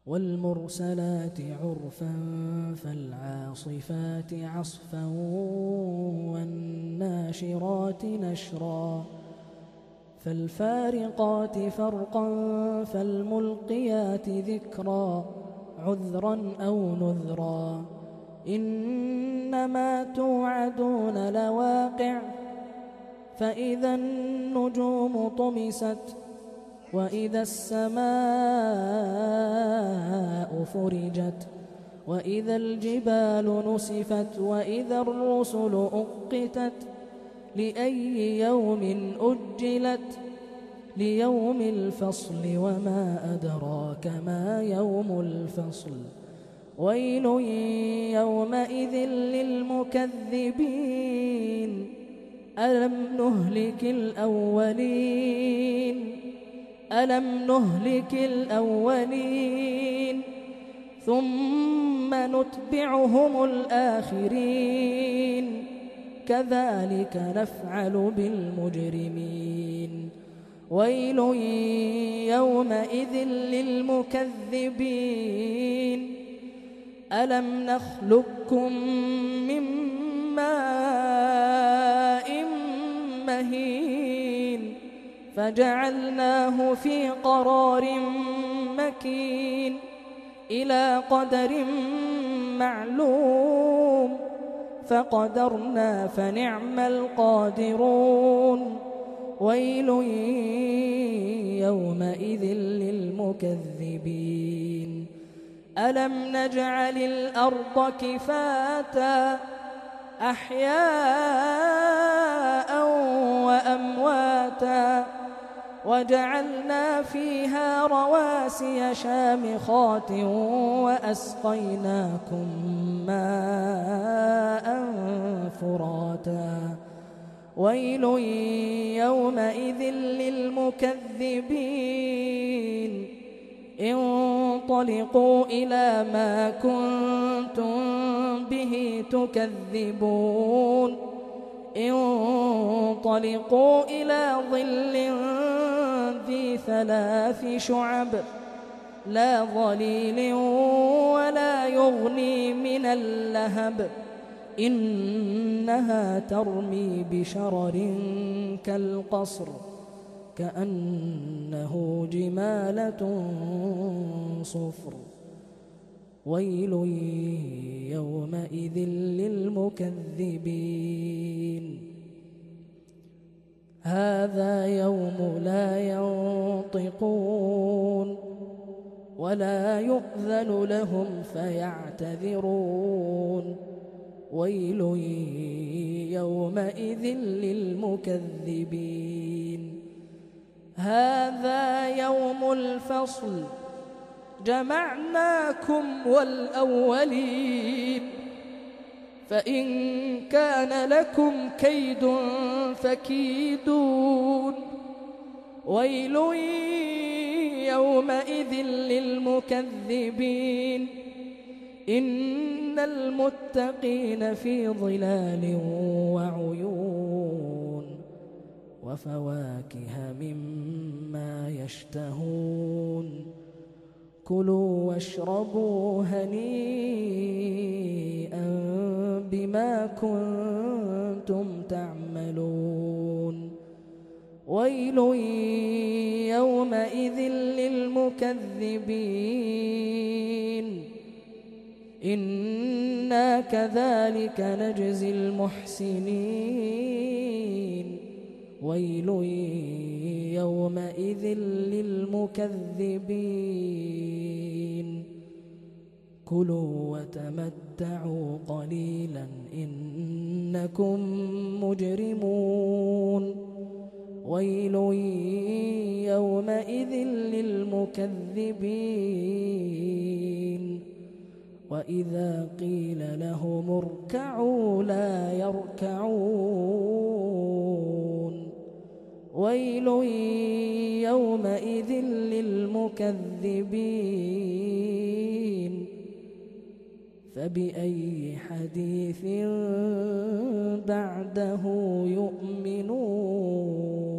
والمرسلات عرفا فالعاصفات عصفا والناشرات نشرا فالفارقات فرقا فالملقيات ذكرا عذرا أو نذرا إنما توعدون لواقع فإذا النجوم طمست وإذا السماء فرجت وإذا الجبال نسفت وإذا الرسل أقتت لأي يوم أجلت ليوم الفصل وما أدراك ما يوم الفصل ويل يومئذ للمكذبين ألم نهلك الأولين ثم نتبعهم الآخرين كذلك نفعل بالمجرمين ويل يومئذ للمكذبين ألم نخلقكم من ماء مهين فجعلناه في قرار مكين إلى قدر معلوم فقدرنا فنعم القادرون ويل يومئذ للمكذبين ألم نجعل الأرض كفاتا أحياء وأمواتا وجعلنا فيها رواسي شامخات وأسقيناكم ماء فراتا ويل يومئذ للمكذبين انطلقوا إلى ما كنتم به تكذبون انطلقوا إلى ظل ذي 3 شعب لا ظليل ولا يغني من اللهب إنها ترمي بشرر كالقصر كأنه جمالة صفر ويل يومئذ للمكذبين هذا يوم لا ينطقون ولا يؤذن لهم فيعتذرون ويل يومئذ للمكذبين هذا يوم الفصل جمعناكم والأولين فإن كان لكم كيد فكيدون ويل يومئذ للمكذبين إن المتقين في ظلال وعيون وفواكه مما يشتهون كلوا واشربوا هنيئا بما كنتم تعملون ويل يومئذ للمكذبين إنا كذلك نجزي المحسنين ويل يومئذ للمكذبين كلوا وتمتعوا قليلا إنكم مجرمون ويل يومئذ للمكذبين وإذا قيل لهم اركعوا لا يركعون ويل يومئذ للمكذبين فبأي حديث بعده يؤمنون